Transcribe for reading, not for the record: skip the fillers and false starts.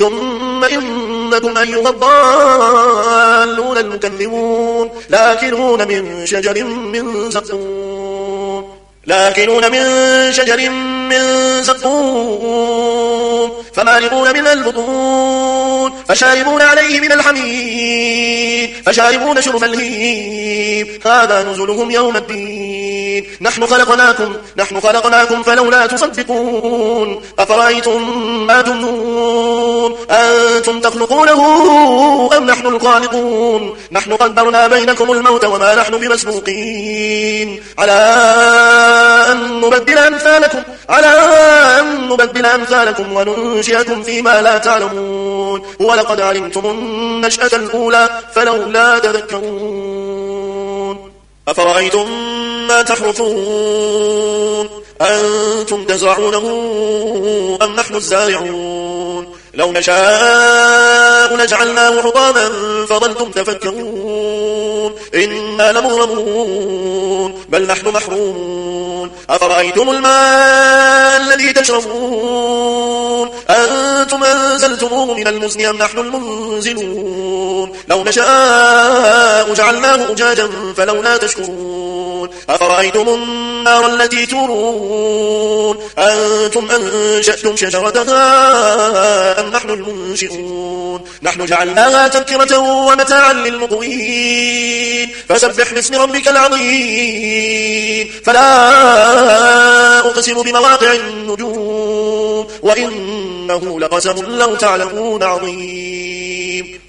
ثم إنكم أيها الضالون المكذبون لآكلون من شجر من زقوم فمالئون من البطون فشاربون عليه من الحميم فشاربون شرب الهيم هذا نزلهم يوم الدين نحن خلقناكم فلولا تصدقون أفرأيتم ما تمنون أنتم تخلقونه أم نحن الخالقون نحن قدرنا بينكم الموت وما نحن بمسبوقين على أن نبدل أمثالكم وننشئكم فيما لا تعلمون ولقد علمتم النشأة الأولى فلولا تذكرون أفرأيتم ما تحرثون أنتم تزرعونه أم نحن الزارعون لو نشاء لجعلناه حطاما فظلتم تفكرون إنا لمغرمون بل نحن محرومون أفرأيتم الماء الذي تشربون أنتم أنزلتموه من المزن أم نحن المنزلون لو نشاء جعلناه أجاجا فلولا تشكرون أفرأيتم النار التي تورون أنتم أنشأتم شجرتها أم نحن المنشئون نحن جعلناها تذكرة ومتاعا للمقوين فسبح باسم ربك العظيم فلا أقسم بمواقع النجوم وإنه لقسم لو تعلمون عظيم